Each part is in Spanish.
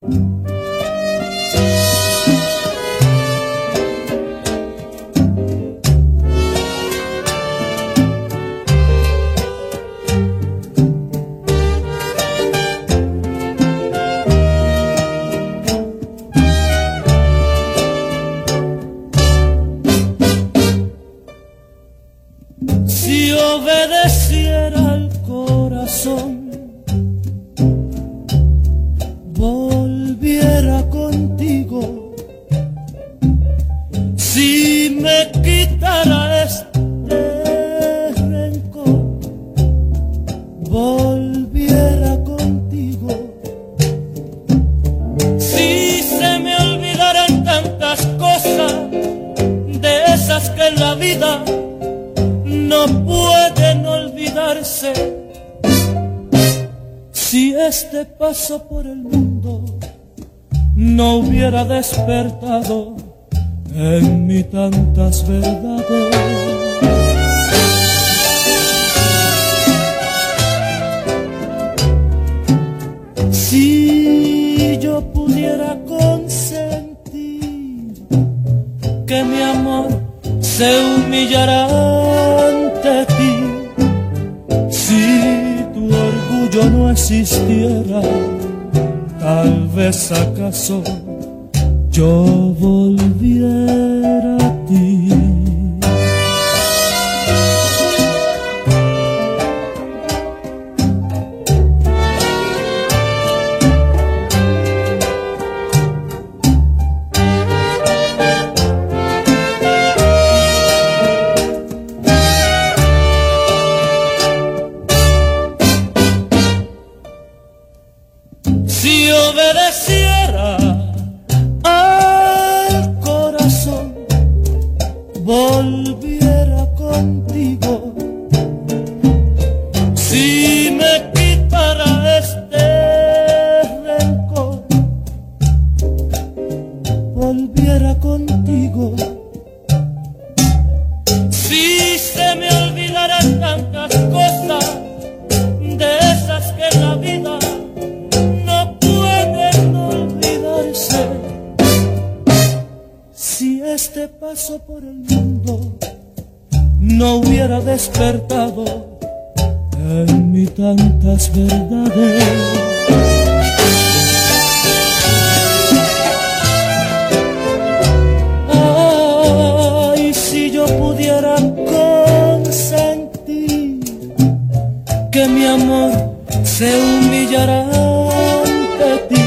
Si obedeciera al corazón, volviera contigo. Si me quitara este rencor, volviera contigo. Si se me olvidaran tantas cosas, de esas que en la vida no pueden olvidarse. Si este paso por el mundo no hubiera despertado en mí tantas verdades. Si yo pudiera consentir que mi amor se humillará ante ti, si tu orgullo no existiera, tal vez acaso yo volviera a ti. Si obedeciera al corazón, volviera contigo. Si me quitara este rencor, volviera contigo. Si se me olvidaran tantas cosas, de esas que en la vida si este paso por el mundo no hubiera despertado en mí tantas verdades. Ay, si yo pudiera consentir que mi amor se humillará ante ti,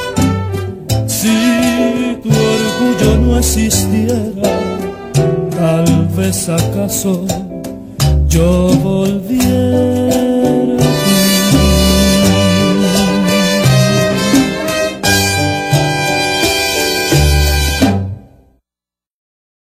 si tu orgullo no existiera, tal vez acaso yo volviera